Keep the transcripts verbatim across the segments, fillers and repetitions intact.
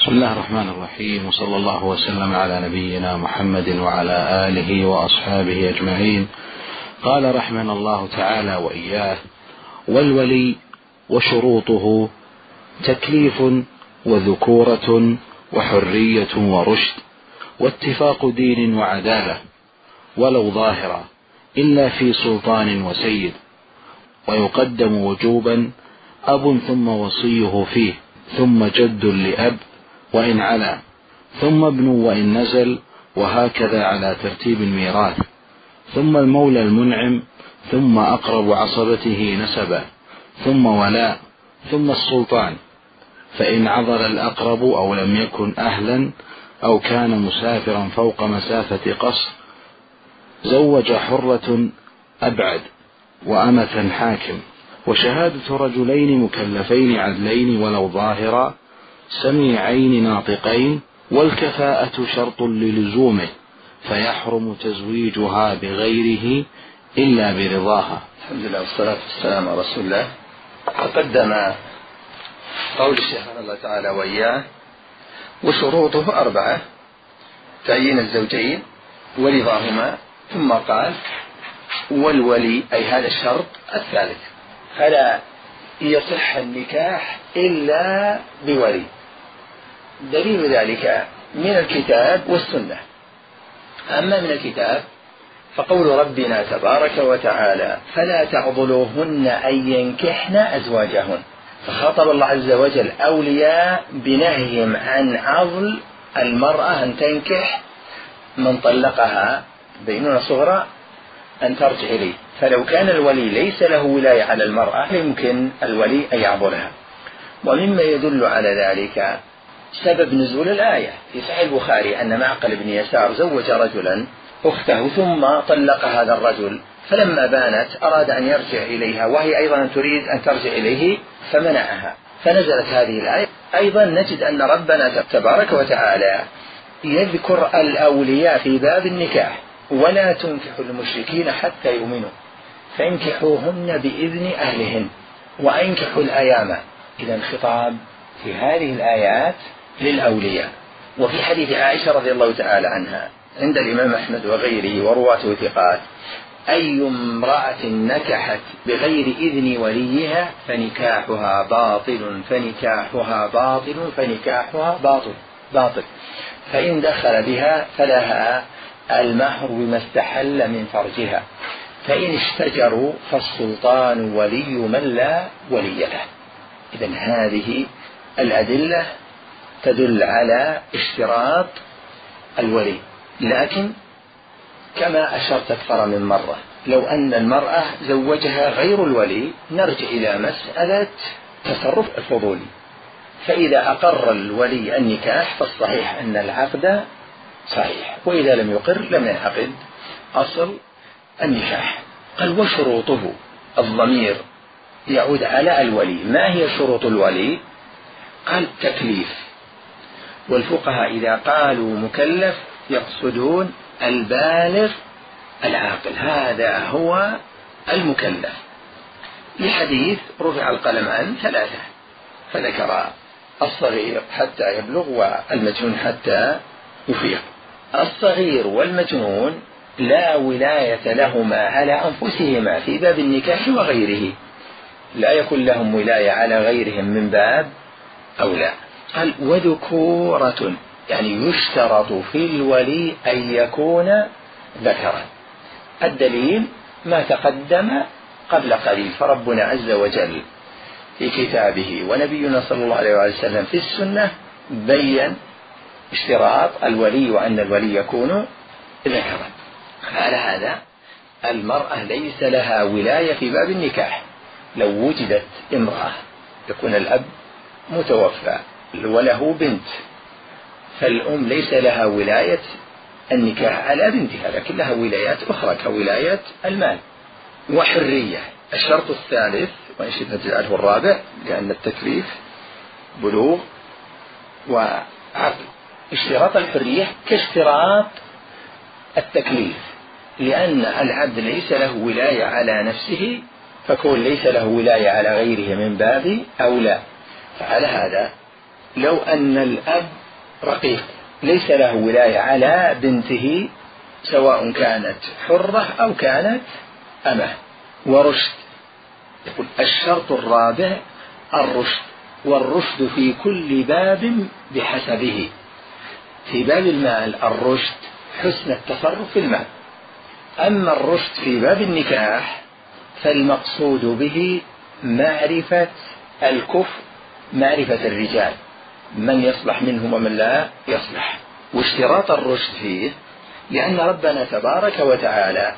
بسم الله الرحمن الرحيم، وصلى الله وسلم على نبينا محمد وعلى آله وأصحابه أجمعين. قال رحمنا الله تعالى وإياه: والولي وشروطه تكليف وذكورة وحرية ورشد واتفاق دين وعدالة، ولو ظاهرا إلا في سلطان وسيد، ويقدم وجوبا أب ثم وصيه فيه، ثم جد لأب وإن علا، ثم ابن وإن نزل، وهكذا على ترتيب الميراث، ثم المولى المنعم، ثم أقرب عصبته نسبا، ثم ولاء، ثم السلطان. فإن عذر الأقرب أو لم يكن أهلا أو كان مسافرا فوق مسافة قصر، زوج حرة أبعد وأمة حاكم، وشهادة رجلين مكلفين عدلين ولو ظاهرا سميعين ناطقين، والكفاءة شرط للزومه، فيحرم تزويجها بغيره إلا برضاها. الحمد لله والصلاة والسلام على رسول الله. تقدم قول الشيخ رحمه الله تعالى وإياه: وشروطه أربعة: تعيين الزوجين ورضاهما، ثم قال: والولي، أي هذا الشرط الثالث، فلا يصح النكاح إلا بولي. دليل ذلك من الكتاب والسنة. أما من الكتاب فقول ربنا تبارك وتعالى: فلا تعضلوهن أن ينكحن أزواجهن، فخاطب الله عز وجل أولياء بنهيهم عن عضل المرأة أن تنكح من طلقها بينونة صغرى أن ترجع إليه. فلو كان الولي ليس له ولاية على المرأة يمكن الولي أن يعضلها. ومما يدل على ذلك سبب نزول الآية في صحيح البخاري أن معقل بن يسار زوج رجلا أخته ثم طلق هذا الرجل، فلما بانت أراد أن يرجع إليها وهي أيضا تريد أن ترجع إليه فمنعها، فنزلت هذه الآية. أيضا نجد أن ربنا تبارك وتعالى يذكر الأولياء في باب النكاح: ولا تنكحوا المشركين حتى يؤمنوا فانكحوهن بإذن أهلهن وأنكحوا الأيام. إذا خطاب في هذه الآيات للأولياء. وفي حديث عائشة رضي الله تعالى عنها عند الإمام أحمد وغيره ورواته ثقات: أي امرأة نكحت بغير إذن وليها فنكاحها باطل فنكاحها باطل فنكاحها باطل باطل فإن دخل بها فلها المهر بما استحل من فرجها، فإن اشتجروا فالسلطان ولي من لا ولي له. إذن هذه الأدلة تدل على اشتراط الولي. لكن كما أشرت أكثر من مرة، لو أن المرأة زوجها غير الولي نرجع إلى مسألة تصرف الفضولي. فإذا أقر الولي النكاح فالصحيح أن العقد صحيح، وإذا لم يقر لم ينعقد أصل النكاح. قال: وشروطه، الضمير يعود على الولي. ما هي شروط الولي؟ قال: تكليف. والفقهاء إذا قالوا مكلف يقصدون البالغ العاقل، هذا هو المكلف، لحديث رفع القلم عن ثلاثة، فذكر الصغير حتى يبلغ والمجنون حتى يفيق. الصغير والمجنون لا ولاية لهما على أنفسهما في باب النكاح وغيره، لا يكون لهم ولاية على غيرهم من باب أولى. قال: وذكورة، يعني يشترط في الولي أن يكون ذكرا. الدليل ما تقدم قبل قليل، فربنا عز وجل في كتابه ونبينا صلى الله عليه وسلم في السنة بيّن اشتراط الولي وأن الولي يكون ذكرا. على هذا المرأة ليس لها ولاية في باب النكاح. لو وجدت امرأة يكون الأب متوفى وله بنت، فالأم ليس لها ولاية النكاح على بنتها، لكن لها ولايات أخرى كولاية المال. وحرية، الشرط الثالث، وإن شئت تجعله الرابع لأن التكليف بلوغ وعقل. اشتراط الحرية كاشتراط التكليف، لأن العبد ليس له ولاية على نفسه، فكون ليس له ولاية على غيره من باب أولى. فعلى هذا لو أن الأب رقيق ليس له ولاية على بنته سواء كانت حرة أو كانت أمة، ورشد. يقول الشرط الرابع الرشد، والرشد في كل باب بحسبه. في باب المال الرشد حسن التصرف في المال، أما الرشد في باب النكاح فالمقصود به معرفة الكفء، معرفة الرجال من يصلح منهم ومن لا يصلح. واشتراط الرشد فيه لأن ربنا تبارك وتعالى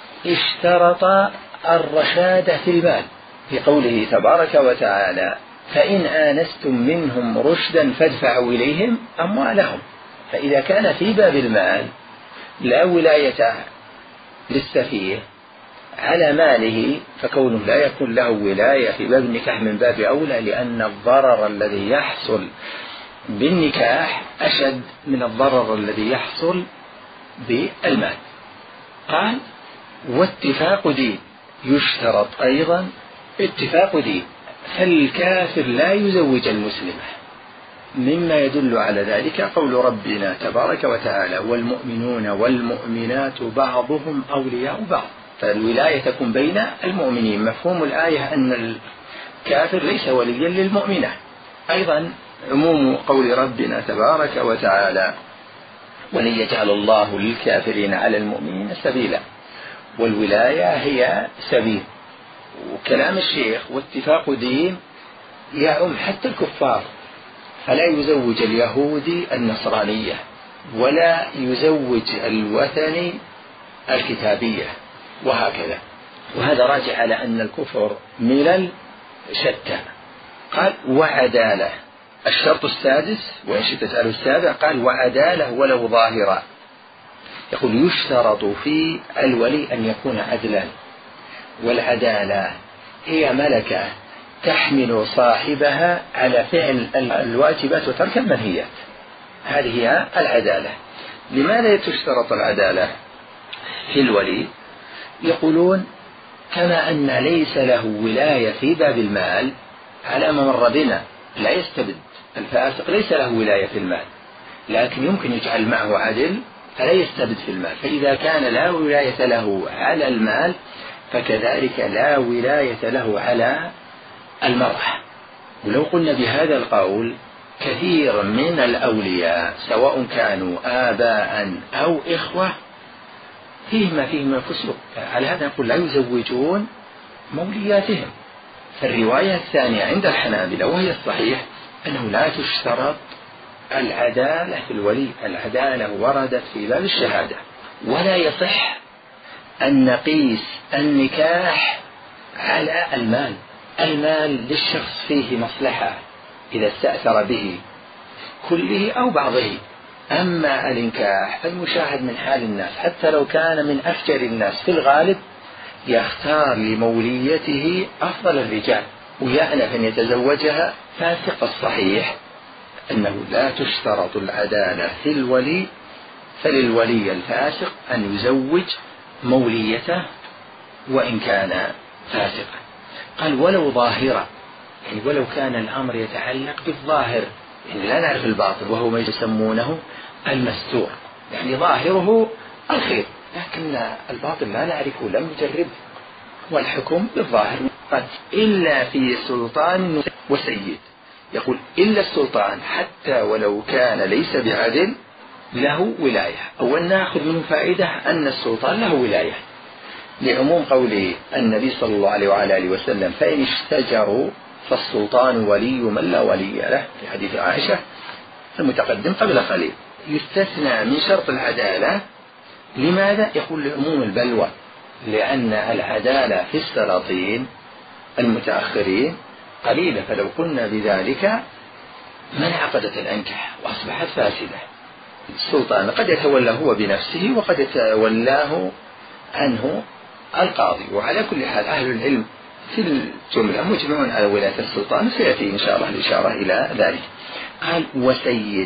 اشترط الرشاد في المال في قوله تبارك وتعالى فإن آنستم منهم رشدا فادفعوا إليهم أموالهم. فإذا كان في باب المال لا ولاية للسفيه على ماله، فكونه لا يكون له ولاية في باب النكاح من باب أولى، لأن الضرر الذي يحصل بالنكاح أشد من الضرر الذي يحصل بالمال. قال واتفاق دين، يشترط أيضا اتفاق دين، فالكافر لا يزوج المسلمة. مما يدل على ذلك قول ربنا تبارك وتعالى والمؤمنون والمؤمنات بعضهم أولياء بعض، فالولاية تكون بين المؤمنين. مفهوم الآية أن الكافر ليس وليا للمؤمنة. أيضا عموم قول ربنا تبارك وتعالى ولن يجعل الله للكافرين على المؤمنين سبيلا، والولاية هي سبيل. وكلام الشيخ واتفاق دين يعم حتى الكفار، فلا يزوج اليهودي النصرانية ولا يزوج الوثني الكتابية وهكذا. وهذا راجع على أن الكفر ملل شتى. قال وعدالة، الشرط السادس وإن شئت تسأله السابع، قال وعدالة ولو ظاهرة. يقول يشترط في الولي أن يكون عدلا، والعدالة هي ملكة تحمل صاحبها على فعل الواجبات وترك المنهيات، هذه هي العدالة. لماذا تشترط العدالة في الولي؟ يقولون كما أن ليس له ولاية في باب المال على ما مر بنا، لا يستبد الفاسق، ليس له ولاية في المال، لكن يمكن يجعل معه عدل فلا يستبد في المال. فإذا كان لا ولاية له على المال فكذلك لا ولاية له على المرأة. ولو قلنا بهذا القول كثير من الأولياء سواء كانوا آباء أو إخوة فيه ما فيه من الفسوق، على هذا نقول لا يزوجون مولياتهم. فالرواية الثانية عند الحنابلة وهي الصحيح أنه لا تشترط العدالة في الولي، العدالة وردت في باب الشهادة، ولا يصح أن نقيس النكاح على المال. المال للشخص فيه مصلحة إذا استأثر به كله أو بعضه، أما الإنكاح فالمشاهد من حال الناس حتى لو كان من أفجر الناس في الغالب يختار لموليته أفضل الرجال ويأنف أن يتزوجها فاسق. الصحيح أنه لا تشترط العدالة في الولي، فللولي الفاسق أن يزوج موليته وإن كان فاسقا. قال ولو ظاهرة، يعني ولو كان الأمر يتعلق بالظاهر، يعني لا نعرف الباطن وهو ما يسمونه المستور، يعني ظاهره الخير لكن الباطن لا نعرفه لم نجربه، والحكم بالظاهر. قد إلا في سلطان وسيد، يقول إلا السلطان حتى ولو كان ليس بعدل له ولاية. أولا نأخذ منه فائدة أن السلطان له ولاية لعموم قول النبي صلى الله عليه وعلى آله وسلم فإن اشتجروا فالسلطان ولي من لا ولي له، في حديث عائشة المتقدم قبل قليل. يستثنى من شرط العدالة، لماذا؟ يقول لعموم البلوى، لأن العدالة في السلاطين المتأخرين قليلة، فلو قلنا بذلك من عقدت الأنكح وأصبحت فاسدة. السلطان قد يتولى هو بنفسه وقد يتولاه عنه القاضي. وعلى كل حال أهل العلم في الجملة مجمعون على ولاية السلطان، سيأتي إن شاء الله الإشارة إلى ذلك. قال وسيد،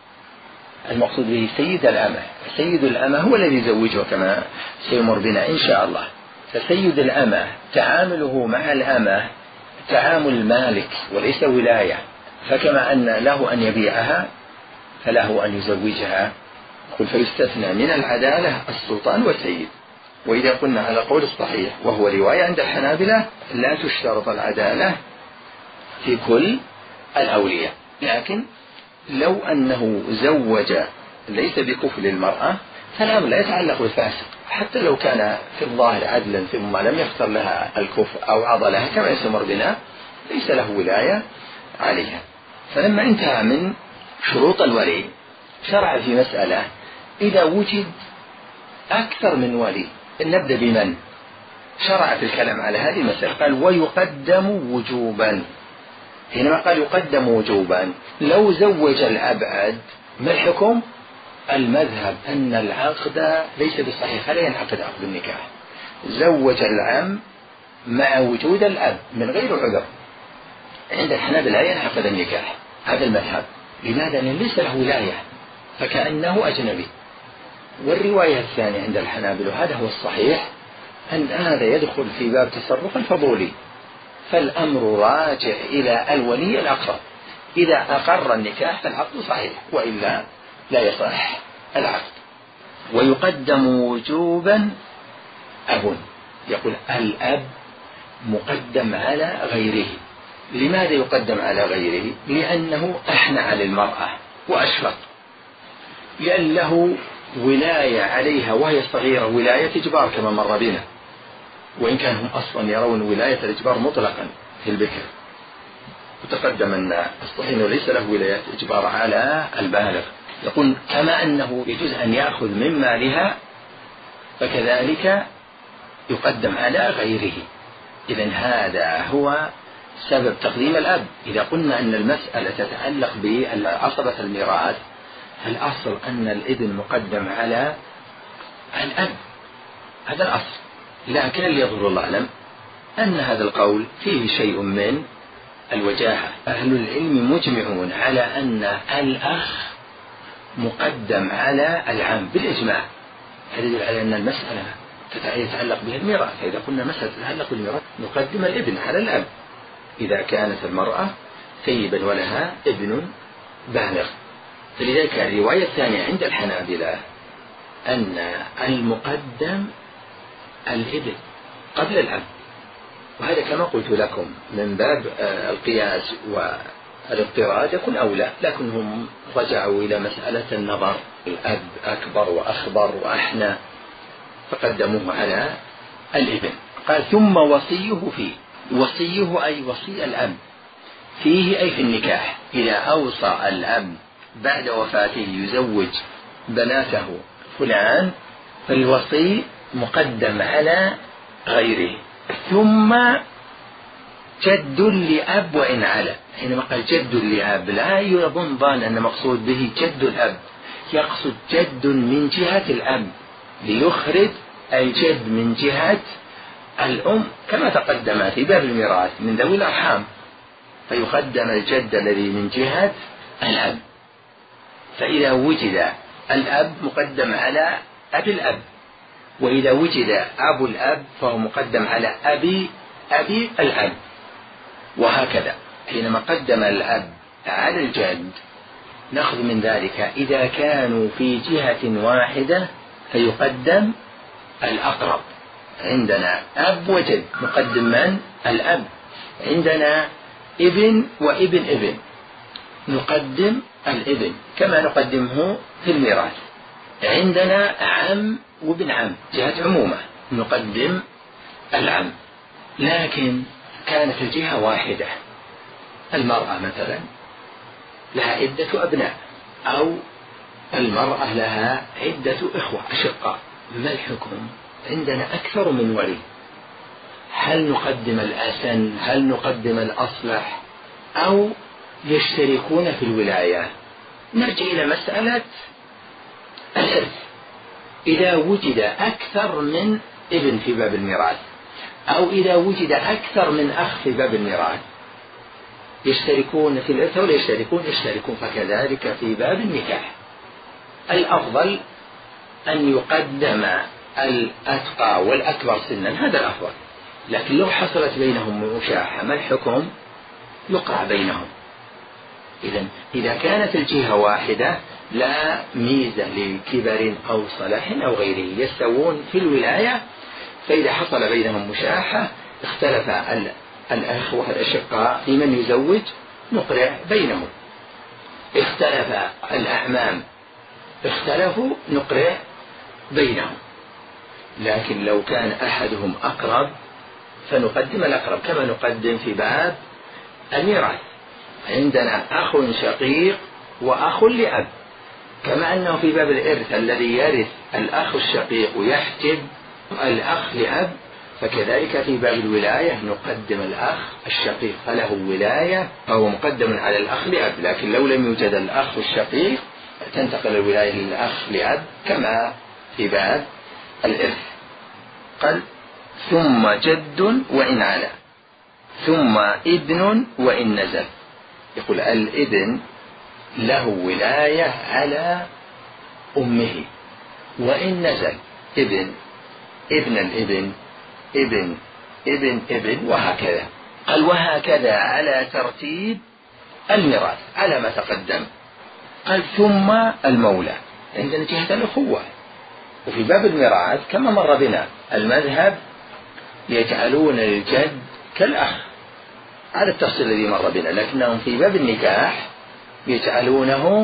المقصود به سيد الأمة. سيد الأمة هو الذي يزوجها كما سيمر بنا إن شاء الله. فسيد الأمة تعامله مع الأمة تعامل المالك وليس ولاية. فكما أن له أن يبيعها فله أن يزوجها. قل فيستثنى من العدالة السلطان والسيد. وإذا قلنا على قول الصحيح وهو رواية عند الحنابلة لا تشترط العدالة في كل الأولياء، لكن لو أنه زوج ليس بكفل المرأة فالأمر لا يتعلق بالفاسق، حتى لو كان في الظاهر عدلا ثم لم يختر لها الكفر أو عضلها كما يسمر بنا ليس له ولاية عليها. فلما انتهى من شروط الولي شرع في مسألة إذا وجد أكثر من ولي، نبدأ بمن شرع في الكلام على هذه المسألة. قال ويقدم وجوبا. حينما قال يقدم وجوبا لو زوج الأبعد ما الحكم؟ المذهب أن العقد ليس بصحيح، فلا ينعقد عقد النكاح. زوج العم مع وجود الأب من غير عذر، عند الحنابلة لا ينعقد النكاح. هذا المذهب. لماذا؟ لأن ليس له ولاية فكأنه أجنبي. والرواية الثانية عند الحنابلة وهذا هو الصحيح أن هذا يدخل في باب تصرف الفضولي، فالأمر راجع إلى الولي الأقرب. إذا أقر النكاح فالعقد صحيح، وإلا لا يصح العقد. ويقدم وجوبا أب. يقول الأب مقدم على غيره. لماذا يقدم على غيره؟ لأنه أحنى على المرأة وأشفق، لأن له ولاية عليها وهي صغيرة، ولاية إجبار كما مر بنا، وإن كان هم أصلا يرون ولاية الإجبار مطلقا في البكر. وتقدم أن الصحيح ليس له ولاية إجبار على البالغ. يقول كما أنه يجوز أن يأخذ من مالها فكذلك يقدم على غيره. إذن هذا هو سبب تقديم الأب. إذا قلنا أن المسألة تتعلق بعصبة الميراث فالأصل أن الابن مقدم على الأب، هذا الأصل. لكن اللي يظهر الله أعلم أن هذا القول فيه شيء من الوجاهة. أهل العلم مجمعون على أن الأخ مقدم على العم بالإجماع. هذا يدل على أن المسألة تتعلق بها الميراث. فإذا قلنا مسألة تتعلق بالميراث نقدم الابن على الأب إذا كانت المرأة ثيبا ولها ابن بالغ. فلذلك الرواية الثانية عند الحنابلة أن المقدم الابن قبل الأب، وهذا كما قلت لكم من باب القياس والاضطراد يكون أولى، لكنهم رجعوا إلى مسألة النظر، الأب أكبر وأخبر وأحنى فقدموه على الابن. قال ثم وصيه فيه. وصيه أي وصي الأب فيه أي في النكاح. إذا أوصى الأب بعد وفاته يزوج بناته فلان فالوصي مقدم على غيره. ثم جد لأب وإن على. حينما قال جد لأب لا يظن ظان أن مقصود به جد الأب، يقصد جد من جهة الأب ليخرج أي جد من جهة الأم كما تقدم في باب الميراث من ذوي الأرحام، فيقدم الجد الذي من جهة الأب. فإذا وجد الأب مقدم على أبي الأب، وإذا وجد أبو الأب فهو مقدم على أبي أبي الأب، وهكذا. حينما قدم الأب على الجد نأخذ من ذلك إذا كانوا في جهة واحدة فيقدم الأقرب. عندنا أب وجد نقدم من؟ الأب. عندنا ابن وابن ابن نقدم الابن كما نقدمه في الميراث. عندنا عم وابن عم جهة عمومة نقدم العم. لكن كانت الجهة واحدة، المرأة مثلا لها عدة أبناء أو المرأة لها عدة إخوة أشقاء، ما الحكم؟ عندنا أكثر من ولي، هل نقدم الأسن؟ هل نقدم الأصلح؟ أو يشتركون في الولاية؟ نرجع إلى مسألة الإرث. إذا وجد أكثر من ابن في باب الميراث أو إذا وجد أكثر من أخ في باب الميراث يشتركون في الإرث ولا يشتركون؟ يشتركون. فكذلك في باب النكاح الأفضل أن يقدم الأتقى والأكبر سنا، هذا الأفضل. لكن لو حصلت بينهم مشاحة ما الحكم؟ يقع بينهم. إذن إذا كانت الجهة واحدة لا ميزة لكبر أو صلاح أو غيره، يستوون في الولاية، فإذا حصل بينهم مشاحة اختلف الأخوة الأشقاء في من يزوج نقرع بينهم، اختلف الأعمام اختلفوا نقرع بينهم. لكن لو كان أحدهم أقرب فنقدم الأقرب، كما نقدم في باب الميراث، عندنا أخ شقيق وأخ لأب، كما أنه في باب الإرث الذي يرث الأخ الشقيق يحجب الأخ لأب، فكذلك في باب الولاية نقدم الأخ الشقيق فله ولاية فهو مقدم على الأخ لأب، لكن لو لم يوجد الأخ الشقيق تنتقل الولاية للأخ لأب كما في باب الإرث. قال ثم جد وإن علا، ثم ابن وإن نزل. يقول الابن له ولاية على أمه وإن نزل، ابن ابن الابن ابن ابن ابن وهكذا. قال وهكذا على ترتيب الميراث على ما تقدم. قال ثم المولى، عندنا جهة الأخوة. وفي باب الميراث كما مر بنا المذهب يجعلون الجد كالأخ على التفصيل الذي مر بنا، لكنهم في باب النكاح يجعلونه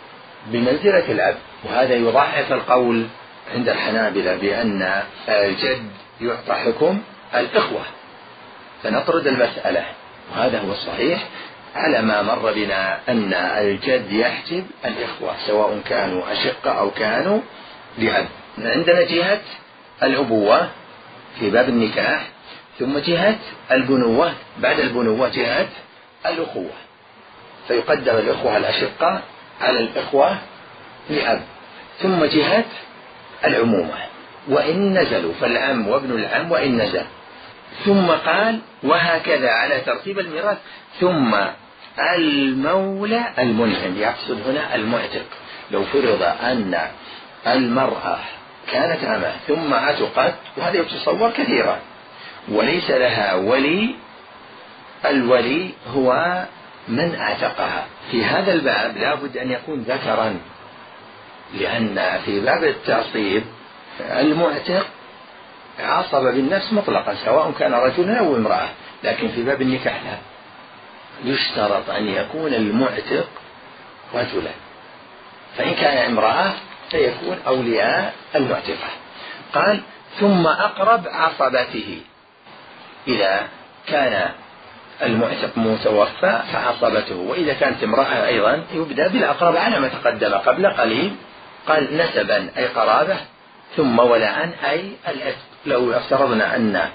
بمنزلة الأب، وهذا يضعف القول عند الحنابلة بأن الجد يعطى حكم الإخوة، فنطرد المسألة، وهذا هو الصحيح على ما مر بنا أن الجد يحجب الإخوة سواء كانوا أشقة أو كانوا لأب. عندنا جهة الأبوة في باب النكاح، ثم جهة البنوة، بعد البنوة جهة الأخوة، فيقدم الأخوة الأشقة على الإخوة لأب، ثم جهة العمومة وإن نزلوا، فالعم وابن العم وإن نزل. ثم قال وهكذا على ترتيب الميراث ثم المولى المنعم، يقصد هنا المعتق. لو فرض أن المرأة كانت أمة ثم عتقت، وهذا يتصور كثيرا، وليس لها ولي، الولي هو من اعتقها. في هذا الباب لا بد أن يكون ذكرا، لأن في باب التعصيب المعتق عصب بالنفس مطلقا سواء كان رجلا أو امرأة، لكن في باب النكاح لا، يشترط أن يكون المعتق رجلا، فإن كان امرأة فيكون أولياء المعتقة. قال ثم أقرب عصبته، إذا كان المعتق متوفى فعصبته، وإذا كانت امرأة أيضا يبدأ بالأقرب على ما تقدم قبل قليل. قال نسبا أي قرابة، ثم ولاء أي العتق. لو افترضنا أن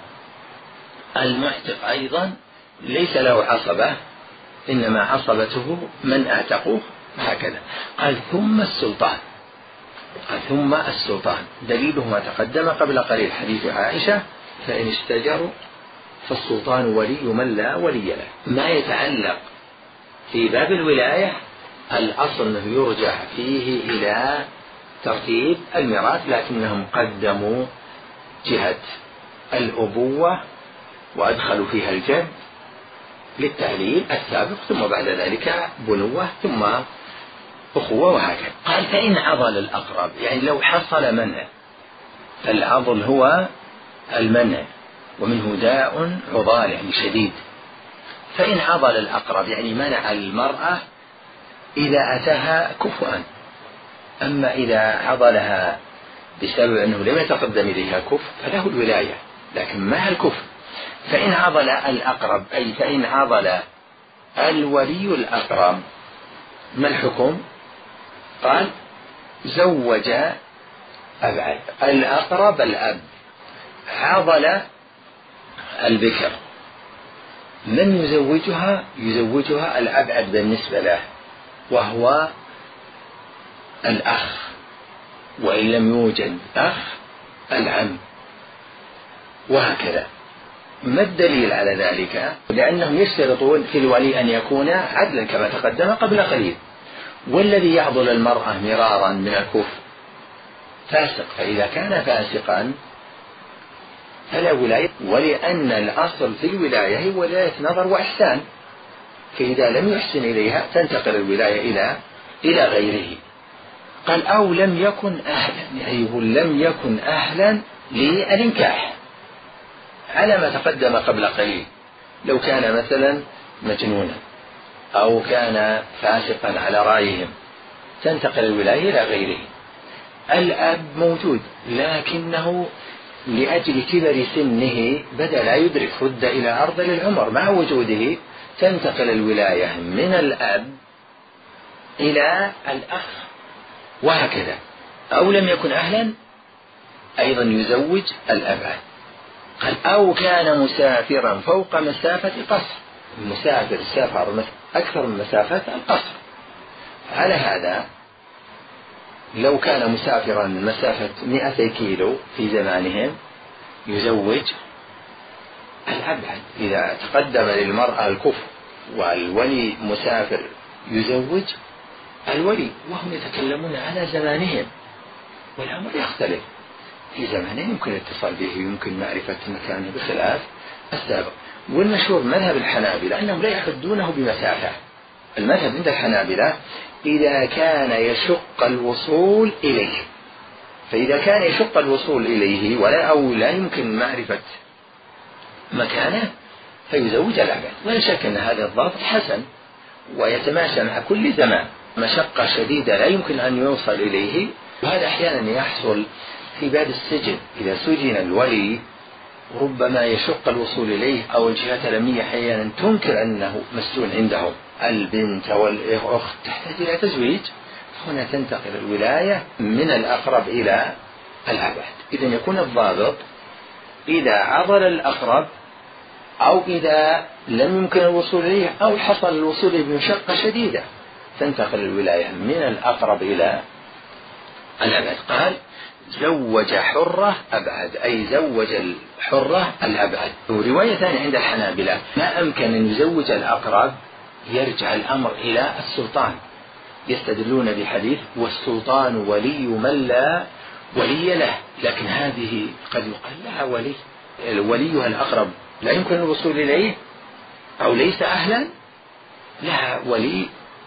المعتق أيضا ليس له عصبة إنما عصبته من اعتقوه هكذا. قال ثم السلطان، قال ثم السلطان دليله ما تقدم قبل قليل حديث عائشة فإن استجروا فالسلطان ولي من لا ولي له. ما يتعلق في باب الولاية الأصل أنه يرجع فيه إلى ترتيب الميراث، لكنهم قدموا جهة الأبوة وأدخلوا فيها الجد للتعليل السابق، ثم بعد ذلك بنوة ثم أخوة وهكذا. قال فإن عضل الأقرب، يعني لو حصل منع، فالعضل هو المنع ومنه داء عضال يعني شديد. فإن عضل الأقرب يعني منع المرأة إذا أتاها كفؤا، أما إذا عضلها بسبب أنه لم يتقدم إليها كفء فله الولاية لكن ما الكفء. فإن عضل الأقرب أي فإن عضل الولي الأقرب ما الحكم؟ قال زوج أبعد، الأقرب الأب، عضل البكر، من يزوجها؟ يزوجها الأبعد بالنسبة له وهو الأخ، وإن لم يوجد أخ العم، وهكذا. ما الدليل على ذلك؟ لأنهم يشترطون في الولي أن يكون عدلا كما تقدم قبل قليل، والذي يعضل المرأة مرارا من الكفر فاسق، فإذا كان فاسقا فلا ولاية، ولأن الأصل في الولاية هي ولاية نظر وإحسان، فإذا لم يحسن إليها تنتقل الولاية إلى إلى غيره. قال أو لم يكن أهلا، يعني يقول لم يكن أهلا للإنكاح على ما تقدم قبل قليل. لو كان مثلا مجنونا أو كان فاسقا على رأيهم تنتقل الولاية إلى غيره. الأب موجود لكنه لأجل كبر سنه بدأ لا يدرك، رد إلى أرذل العمر، مع وجوده تنتقل الولاية من الأب إلى الأخ، وهكذا. أو لم يكن أهلا أيضا يزوج الأبعد. قال أو كان مسافرا فوق مسافة قصر، المسافر سافر أكثر من مسافة القصر. على هذا لو كان مسافرا مسافة مئتي كيلو في زمانهم يزوج الأبعد. إذا تقدم للمرأة الكفر والولي مسافر يزوج الولي، وهم يتكلمون على زمانهم، والأمر يختلف. في زمانهم يمكن الاتصال به، يمكن معرفة مكانه بخلاف السابق. والمشهور مذهب الحنابلة أنهم لا يحدونه بمسافة. المذهب عند الحنابلة إذا كان يشق الوصول إليه، فإذا كان يشق الوصول إليه ولا أو لا يمكن معرفة مكانه فيزوج الأبعد. ولا شك أن هذا الضابط حسن ويتماشى مع كل زمان. مشقة شديدة لا يمكن أن يوصل إليه، وهذا أحيانا يحصل في باب السجن. إذا سجن الولي ربما يشق الوصول إليه، أو الجهات الأمنية أحيانا تنكر أنه مسجون عندهم. البنت والأخت تحتاج إلى تزويج، هنا تنتقل الولاية من الأقرب إلى الأبعد. إذن يكون الضابط إذا عضل الأقرب، أو إذا لم يمكن الوصول إليه، أو حصل الوصول إليه بمشقة شديدة، تنتقل الولاية من الأقرب إلى الأبعد. قال زوج حرة أبعد، أي زوج الحرة الأبعد. ورواية ثانية عند الحنابلة ما أمكن أن يزوج الأقرب يرجع الأمر إلى السلطان، يستدلون بحديث والسلطان ولي من لا ولي له. لكن هذه قد يقال لها ولي، وليها الأقرب لا يمكن الوصول إليه أو ليس أهلا، لها ولي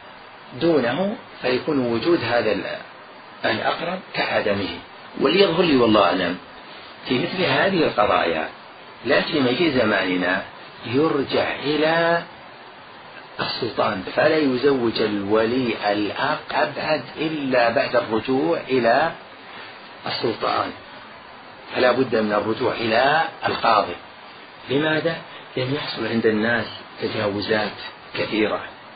دونه، فيكون وجود هذا الأقرب كعدمه. وليظهر لي والله أعلم في مثل هذه القضايا لا سيما في زماننا يرجع إلى السلطان، فلا يزوج الولي الأبعد إلا بعد الرجوع إلى السلطان، فلا بد من الرجوع إلى القاضي. لماذا؟ لأن يحصل عند الناس تجاوزات كثيرة،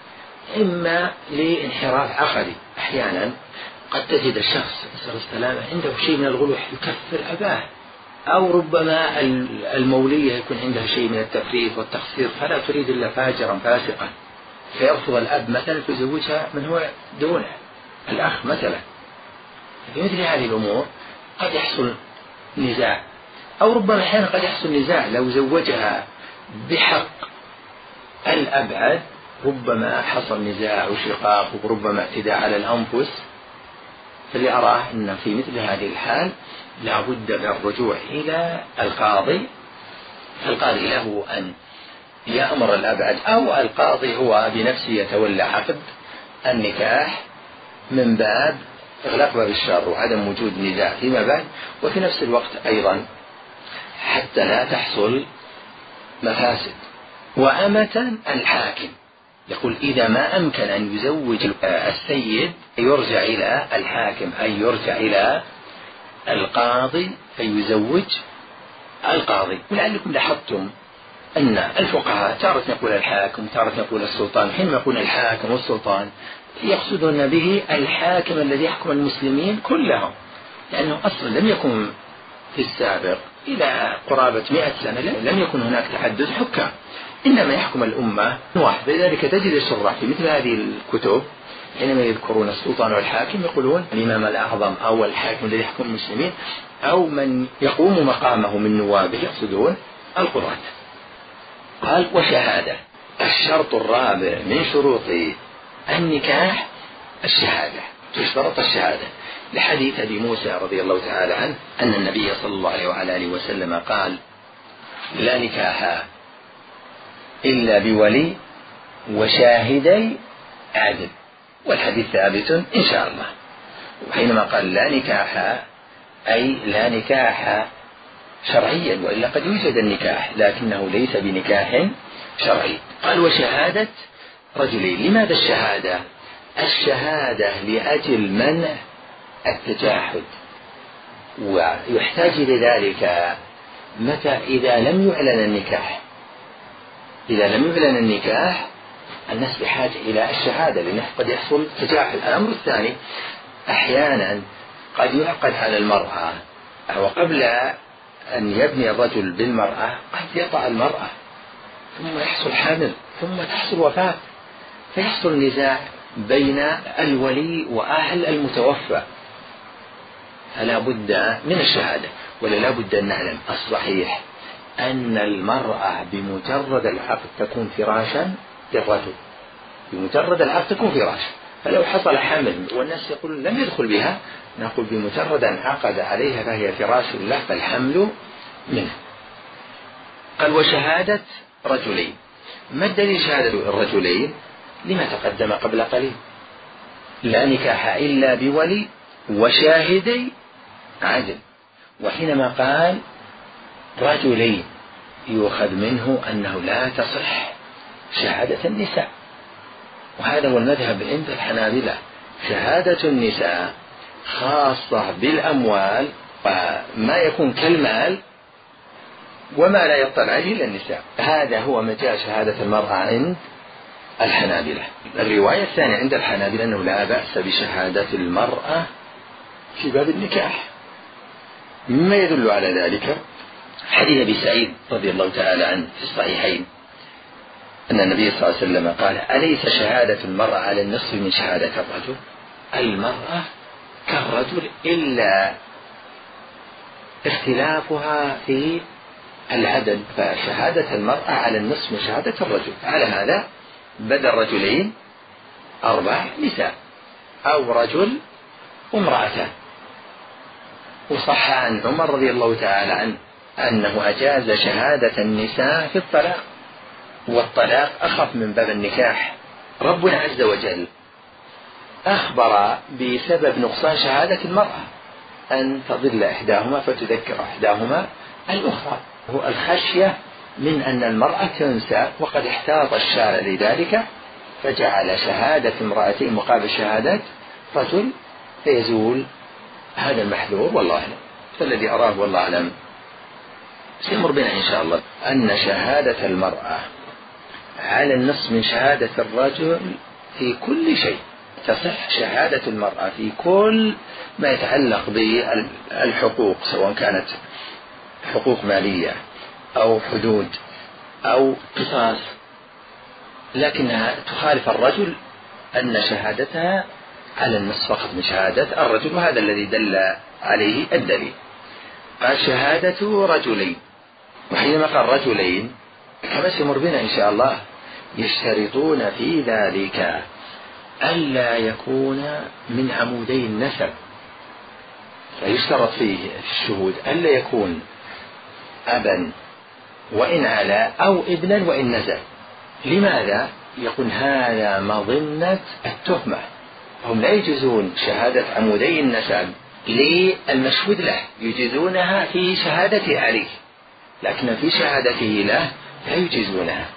إما لانحراف عقدي. أحيانا قد تجد الشخص نسأل السلامة عنده شيء من الغلو يكفر أباه، أو ربما المولية يكون عندها شيء من التفريط والتقصير فلا تريد إلا فاجرا فاسقا، فيرفض الأب مثلا فيزوجها من هو دونه، الأخ مثلا. في مثل هذه الأمور قد يحصل نزاع، أو ربما أحيانا قد يحصل نزاع لو زوجها بحق الأبعد، ربما حصل نزاع وشقاق وربما اعتداء على الأنفس. فاللي أراه أن في مثل هذه الحال لا بد من الرجوع إلى القاضي. القاضي له أن يأمر الأبعد، أو القاضي هو بنفسه يتولى عقد النكاح من باب إغلاق باب الشر وعدم وجود نزاع فيما بعد، وفي نفس الوقت أيضا حتى لا تحصل مفاسد. وأمة الحاكم يقول إذا ما أمكن أن يزوج السيد يرجع إلى الحاكم، أي يرجع إلى القاضي فيزوج القاضي. ولعلكم لاحظتم أن الفقهاء تارة يقول الحاكم تارة يقول السلطان. حينما يقول الحاكم والسلطان يقصدون به الحاكم الذي يحكم المسلمين كلهم، لأنه أصلا لم يكن في السابق إلى قرابة مئة سنة لم يكن هناك تحدث حكام، إنما يحكم الأمة واحد. لذلك تجد الشراح في مثل هذه الكتب حينما يذكرون السلطان والحاكم يقولون الإمام الأعظم أو الحاكم الذي يحكم المسلمين أو من يقوم مقامه من نوابه، يقصدون القضاة. قال وشهادة. الشرط الرابع من شروط النكاح الشهادة، تشترط الشهادة لحديث أبي موسى رضي الله تعالى عنه أن النبي صلى الله عليه وعلى آله وسلم قال لا نكاح إلا بولي وشاهدي عدل، والحديث ثابت إن شاء الله. وحينما قال لا نكاح أي لا نكاح شرعيا، وإلا قد يوجد النكاح لكنه ليس بنكاح شرعي. قال وشهادة رجلين. لماذا الشهادة؟ الشهادة لأجل منع التجاحد، ويحتاج لذلك متى إذا لم يعلن النكاح. إذا لم يعلن النكاح الناس بحاجة إلى الشهادة، لأنه قد يحصل تجاحد. الأمر الثاني أحيانا قد يعقد على المرأة، وقبل أن يبني الرجل بالمرأة قد يطأ المرأة ثم يحصل حمل ثم تحصل وفاة، فيحصل نزاع بين الولي وأهل المتوفى، فلا بد من الشهادة. ولا لا بد أن نعلم الصحيح أن المرأة بمجرد العقد تكون فراشا للرجل، بمجرد العقد تكون فراشا. فلو حصل حمل والناس يقول لم يدخل بها، نقول بمجرد أن عقد عليها فهي فراش له فالحمل منه. قال وشهادة رجلين. ما الدليل شهادة الرجلين؟ لما تقدم قبل قليل، لا نكاح إلا بولي وشاهدي عدل. وحينما قال رجلين يؤخذ منه أنه لا تصح شهادة النساء، وهذا هو المذهب عند الحنابلة. شهادة النساء خاصة بالأموال، وما يكون كالمال وما لا يطلع عليه إلا النساء. هذا هو مجال شهادة المرأة عند الحنابلة. الرواية الثانية عند الحنابلة أنه لا بأس بشهادة المرأة في باب النكاح. مما يدل على ذلك حديث أبي سعيد رضي الله تعالى عنه في الصحيحين أن النبي صلى الله عليه وسلم قال أليس شهادة المرأة على النصف من شهادة الرجل؟ المرأة كالرجل إلا اختلافها في العدد، فشهادة المرأة على النصف من شهادة الرجل. على هذا بدل رجلين أربع نساء أو رجل وامرأتان. وصح عن عمر رضي الله تعالى عنه أنه أجاز شهادة النساء في الطلاق، والطلاق أخف من باب النكاح. ربنا عز وجل أخبر بسبب نقصان شهادة المرأة أن تضل إحداهما فتذكر إحداهما الأخرى، هو الخشية من أن المرأة تنسى، وقد احتاط الشارع لذلك فجعل شهادة امرأتين مقابل شهادة رجل فيزول هذا المحذور. والله أعلم، فالذي أراه والله أعلم سيمر بنا إن شاء الله أن شهادة المرأة على النصف من شهادة الرجل في كل شيء. تصح شهادة المرأة في كل ما يتعلق بالحقوق، سواء كانت حقوق مالية أو حدود أو قصاص، لكنها تخالف الرجل أن شهادتها على النصف فقط من شهادة الرجل، وهذا الذي دل عليه الدليل. قال شهادة رجلين. وحينما قال رجلين كما سيمر بنا إن شاء الله يشترطون في ذلك ألا يكون من عمودي النسب، فيشترط فيه الشهود ألا يكون أبا وإن علا أو ابنا وإن نزل. لماذا؟ يقول هذا مظنة التهمة، هم لا يجوزون شهادة عمودي النسب للمشهود له، يجوزونها في شهادته عليه، لكن في شهادته له لا يجوزونها.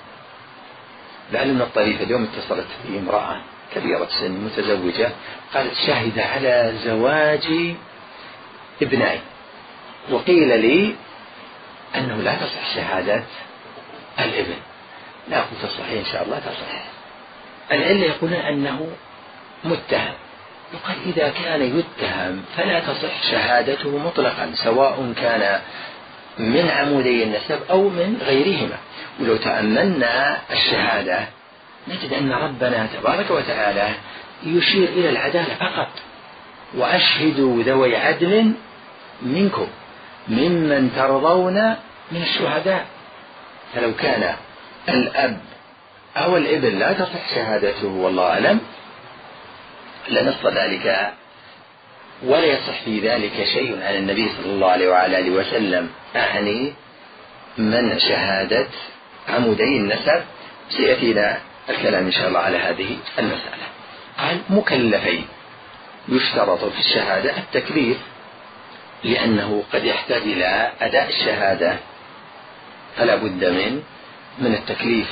لعل من الطريف اليوم اتصلت بي امرأة كبيرة سن متزوجة قالت شهد على زواج ابنائي، وقيل لي أنه لا تصح شهادة الابن. لا قلت تصح إن شاء الله تصح. العلة يقولون أنه متهم، يقال إذا كان يتهم فلا تصح شهادته مطلقا، سواء كان من عمودي النسب أو من غيرهما. ولو تأملنا الشهادة نجد أن ربنا تبارك وتعالى يشير إلى العدالة فقط، وأشهدوا ذوي عدل منكم ممن ترضون من الشهداء. فلو كان الأب أو الابن لا تصح شهادته والله أعلم لنص ذلك، ولا يصح في ذلك شيء عن النبي صلى الله عليه وعلى آله وسلم، أعني من شهادة عمودي النسب. سيأتينا الكلام إن شاء الله على هذه المسألة. قال مكلفين. يشترط في الشهادة التكليف، لأنه قد يحتاج إلى أداء الشهادة، فلا بد من من التكليف.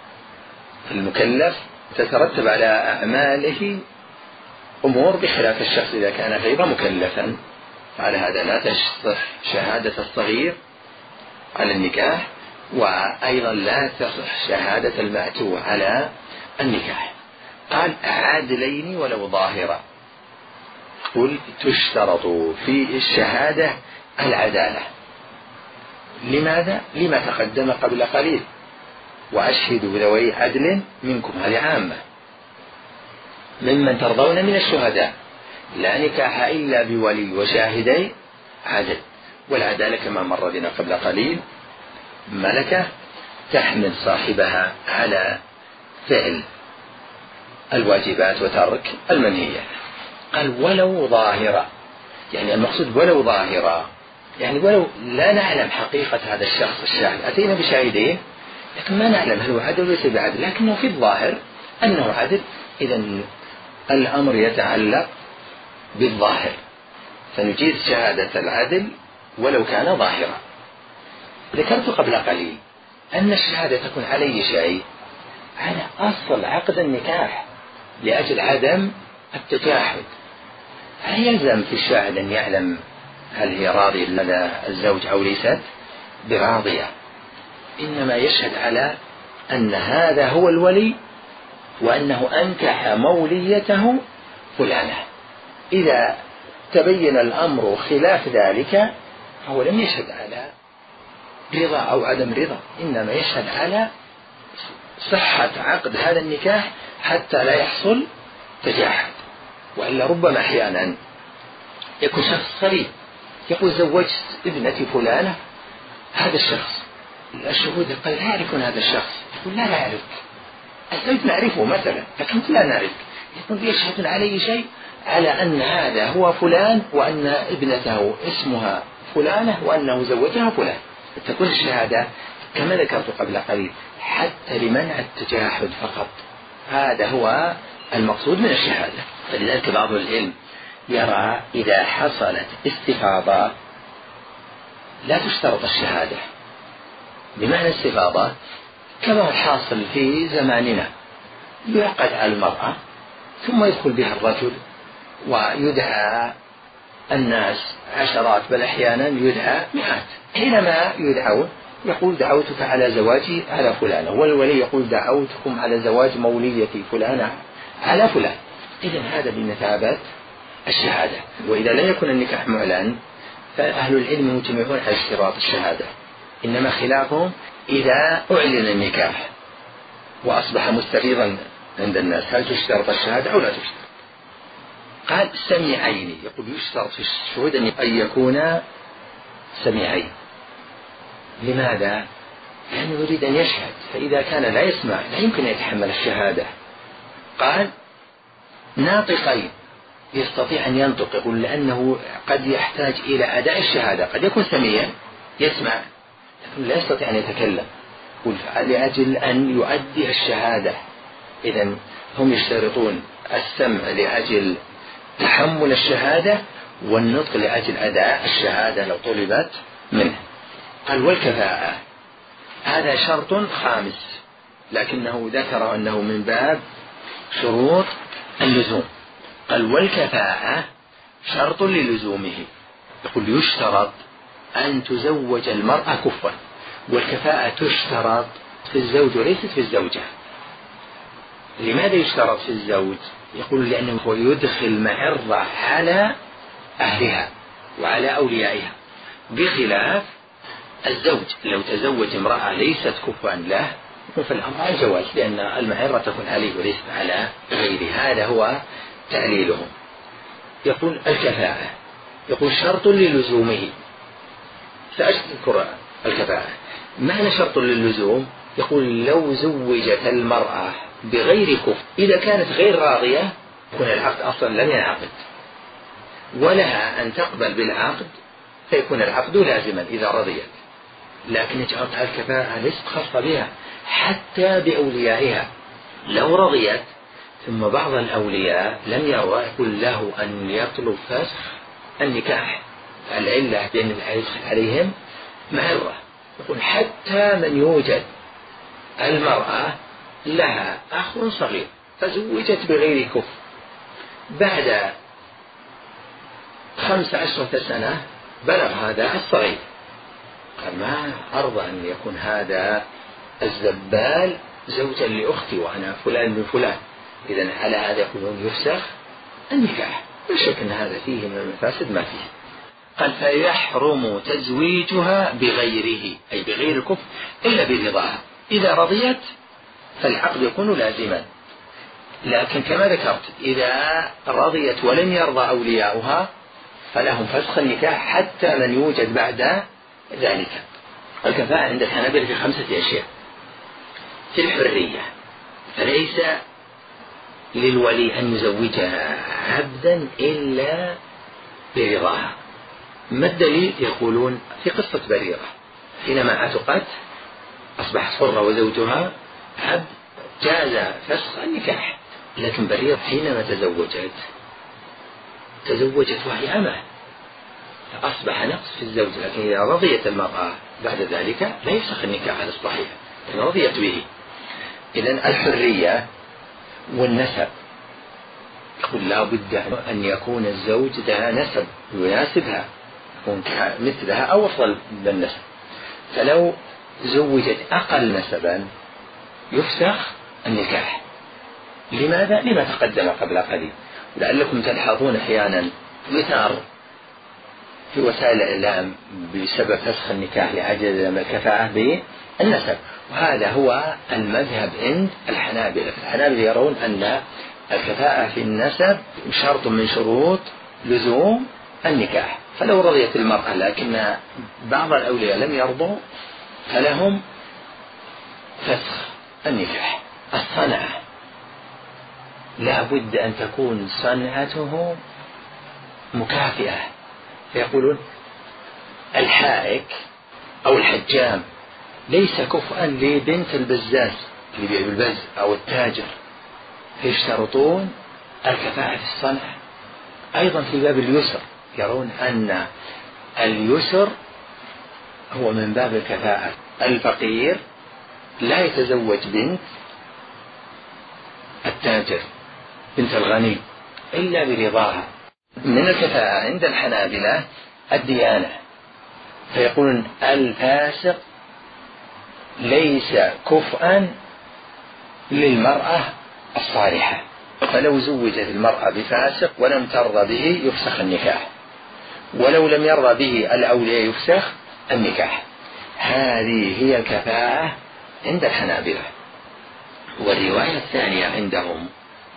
المكلف تترتب على أعماله أمور بخلاف الشخص إذا كان غير مكلفا. على هذا لا تصح شهادة الصغير على النكاح، وأيضا لا تصح شهادة المأتوه على النكاح. قال عادلين ولو ظاهرا. قل تشترط في الشهادة العدالة. لماذا؟ لما تقدم قبل قليل، وأشهدوا ذوي عدل منكم، هذه عامة، ممن ترضون من الشهداء، لا نكاح إلا بولي وشاهدي عدل. والعدالة كما مر بنا قبل قليل ملكة تحمل صاحبها على فعل الواجبات وترك المنهيات. قال ولو ظاهرة، يعني المقصود ولو ظاهرة، يعني ولو لا نعلم حقيقة هذا الشخص الشاهد، أتينا بشاهدين لكن ما نعلم هل هو عدل ليس بعدل، لكنه في الظاهر أنه عدل، إذا الأمر يتعلق بالظاهر، فنجيز شهادة العدل ولو كان ظاهرا. ذكرت قبل قليل أن الشهادة تكون على أي شيء؟ على أصل عقد النكاح لأجل عدم التجاحد. هل يلزم في الشاهد أن يعلم هل هي راضية لدى الزوج أو ليست براضية؟ إنما يشهد على أن هذا هو الولي وأنه أنكح موليته فلانة. إذا تبين الأمر خلاف ذلك فهو لم يشهد على رضا أو عدم رضا، إنما يشهد على صحة عقد هذا النكاح حتى لا يحصل تجاحد. وإلا ربما أحيانا يكون شخص غريب يقول زوجت ابنتي فلانة، هذا الشخص الشهود قال لا يعرفون هذا الشخص، يقول لا لا أعرفك، الزوج نعرفه مثلا لكن لا نعرفك، يقول يشهدون علي شيء على أن هذا هو فلان وأن ابنته اسمها فلانة وأنه زوجها فلان. تكون الشهادة كما ذكرت قبل قليل حتى لمنع التجاحد فقط، هذا هو المقصود من الشهادة. فلذلك بعض العلم يرى إذا حصلت استفاضة لا تشترط الشهادة. بمعنى استفاضة كما هو الحاصل في زماننا، يعقد على المرأة ثم يدخل بها الرجل ويدعى الناس عشرات بل أحيانا يدعى مئات. حينما يدعون يقول دعوتك على زواجي على فلانة، والولي يقول دعوتكم على زواج موليتي فلانة على فلان. إذن هذا بمثابة الشهادة. وإذا لم يكن النكاح معلن فأهل العلم مجمعون على اشتراط الشهادة، إنما خلافهم إذا أعلن النكاح وأصبح مستفيضا عند الناس هل تشترط الشهادة أو لا تشترط. قال سميعين، يقول يشترط في الشهود أن يكون سميعين. لماذا؟ لأنه يريد أن يشهد، فإذا كان لا يسمع لا يمكن أن يتحمل الشهادة. قال ناطقين، يستطيع أن ينطق، يقول لأنه قد يحتاج إلى أداء الشهادة، قد يكون سميعا يسمع لكن لا يستطيع أن يتكلم، لأجل أن يؤدي الشهادة. إذن هم يشترطون السمع لأجل تحمل الشهادة والنطق لأجل أداء الشهادة لو طلبت منه. قال والكفاءة، هذا شرط خامس لكنه ذكر أنه من باب شروط اللزوم. قال والكفاءة شرط للزومه، يقول يشترط أن تزوج المرأة كفوا، والكفاءة تشترط في الزوج وليست في الزوجة. لماذا يشترط في الزوج؟ يقول لأنه هو يدخل معرة على أهلها وعلى أوليائها، بخلاف الزوج لو تزوج امرأة ليست كفوا له فالأمر على الجواز، لأن المعرة تكون عليه وليست على غيره. هذا هو تعليلهم. يقول الكفاءة، يقول شرط للزومه. سأذكر الكفاءة. معنى شرط للزوم؟ يقول لو زوجت المرأة بغير كفء إذا كانت غير راضية يكون العقد أصلا لم ينعقد، ولها أن تقبل بالعقد فيكون العقد لازما إذا رضيت، لكن جعلت الكفاءة ليست خاصة بها حتى بأوليائها. لو رضيت ثم بعض الأولياء لم يرضى يقول له أن يطلب فسخ النكاح. العلة بأن يدخل عليهم معرة، يقول حتى من يوجد المرأة لها أخ صغير فزوجت بغير كفر بعد خمس عشرة سنة بلغ هذا الصغير، قال ما أرضى أن يكون هذا الزبال زوجا لأختي وأنا فلان من فلان. إذن على هذا يقولون يفسخ النكاح، لا شك أن هذا فيه من المفاسد ما فيه. قال فيحرم تزويجها بغيره أي بغير الكفر إلا برضاها. إذا رضيت فالعقد يكون لازما، لكن كما ذكرت إذا رضيت ولم يرضى أولياؤها فلهم فسخ النكاح حتى من يوجد بعد ذلك. الكفاءة عند الحنابلة في خمسة أشياء. في الحرية فليس للولي أن يزوجها عبدا إلا برضاها. ما الدليل؟ يقولون في قصة بريرة حينما عتقت أصبحت حرة وزوجها عبد جاز فسخ النكاح، لكن بريرة حينما تزوجت تزوجت وهي أمة فأصبح نقص في الزوج، لكن إذا رضيت المرأة بعد ذلك لا يفسخ النكاح على الصحيح لأن رضيت به. إذن الحرية والنسب يقول لا بد أن يكون الزوج ذا نسب يناسبها يكون مثلها أو أفضل بالنسب، فلو زوجت أقل نسبا يفسخ النكاح. لماذا؟ لما تقدم قبل قليل. لعلكم تلحظون أحيانا يثار في وسائل الإعلام بسبب فسخ النكاح لعجز الكفاءة بالنسب، وهذا هو المذهب عند الحنابلة. الحنابلة يرون أن الكفاءة في النسب شرط من شروط لزوم النكاح، فلو رضيت المرأة لكن بعض الأولياء لم يرضوا فلهم فسخ النكاح. الصنعة لا بد أن تكون صنعته مكافئة، فيقولون الحائك أو الحجام ليس كفءا لبنت البزاز اللي بيع بالبز أو التاجر، فيشترطون الكفاءة في الصنعة. أيضا في باب اليسر يرون أن اليسر هو من باب الكفاءة. الفقير لا يتزوج بنت التاجر بنت الغني إلا برضاها. من الكفاءة عند الحنابلة الديانة، فيقولون الفاسق ليس كفءا للمرأة الصالحة، فلو زوجت المرأة بفاسق ولم ترضى به يفسخ النكاح، ولو لم يرضى به الأولياء يفسخ النكاح. هذه هي الكفاءة عند الحنابلة. والرواية الثانية عندهم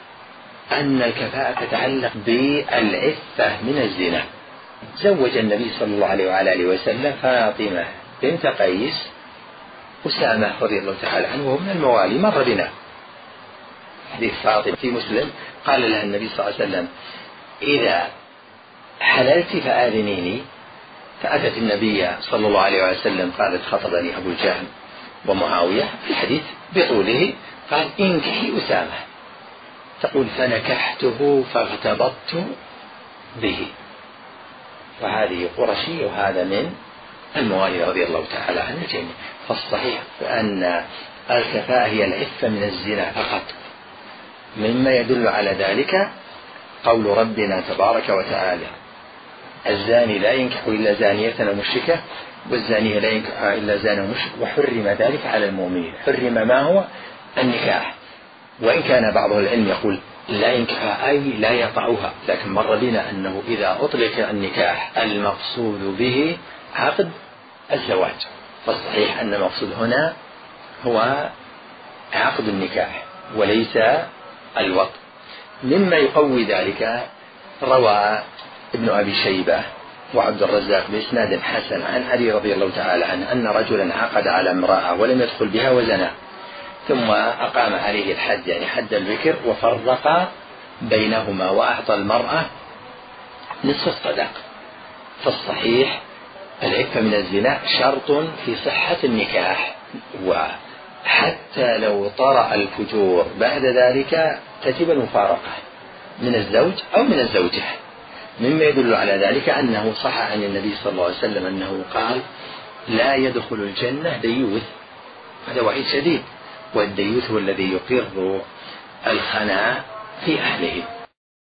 أن الكفاءة تتعلق بالعفة من الزنا. زوج النبي صلى الله عليه وعلى آله وسلم فاطمة بنت قيس أسامة رضي الله تعالى عنه وهو من الموالي، مر بنا حديث فاطمة في مسلم، قال لها النبي صلى الله عليه وسلم إذا حللت فآذنيني، فأتت النبي صلى الله عليه وسلم قالت خطبني أبو الجهم ومعاوية في الحديث بطوله، قال انكحي أسامة، تقول فنكحته فاغتبطت به، وهذه قرشي وهذا من الموالي رضي الله تعالى عنه الجميع. فالصحيح أن الكفاءة هي العفة من الزنا فقط. مما يدل على ذلك قول ربنا تبارك وتعالى الزاني لا ينكح إلا زانية أو مشركة والزانية لا ينكح إلا زاني ومشرك وحرم ذلك على المؤمنين. حرم ما هو النكاح، وإن كان بعض العلم يقول لا ينكح أي لا يطعها، لكن مر بنا أنه إذا أطلق النكاح المقصود به عقد الزواج، فالصحيح أن المقصود هنا هو عقد النكاح وليس الوطء. مما يقوي ذلك روى ابن أبي شيبة وعبد الرزاق بإسناد حسن عن علي رضي الله تعالى عنه أن رجلا عقد على امرأة ولم يدخل بها وزنى، ثم أقام عليه الحد يعني حد البكر وفرق بينهما وأعطى المرأة نصف الصداق. فالصحيح العفة من الزنا شرط في صحة النكاح، حتى لو طرأ الفجور بعد ذلك تجب المفارقة من الزوج أو من الزوجة، مما يدل على ذلك أنه صح عن النبي صلى الله عليه وسلم أنه قال لا يدخل الجنة ديوث. هذا وعيد شديد، والديوث هو الذي يقر الخنا في أهله.